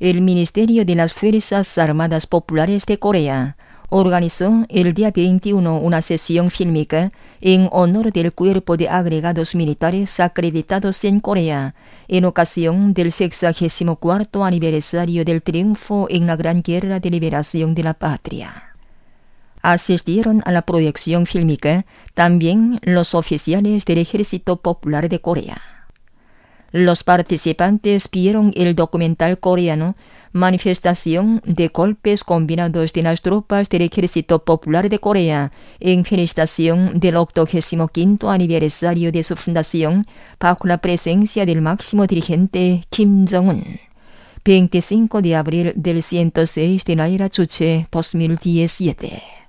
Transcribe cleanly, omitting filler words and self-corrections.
el Ministerio de las Fuerzas Armadas Populares de Corea organizó el día 21 una sesión fílmica en honor del Cuerpo de Agregados Militares acreditados en Corea, en ocasión del 64º aniversario del triunfo en la Gran Guerra de Liberación de la Patria. Asistieron a la proyección fílmica también los oficiales del Ejército Popular de Corea. Los participantes vieron el documental coreano Manifestación de golpes combinados de las tropas del Ejército Popular de Corea en felicitación del 85º aniversario de su fundación bajo la presencia del máximo dirigente Kim Jong-un. 25 de abril del 106 de la era Juche 2017.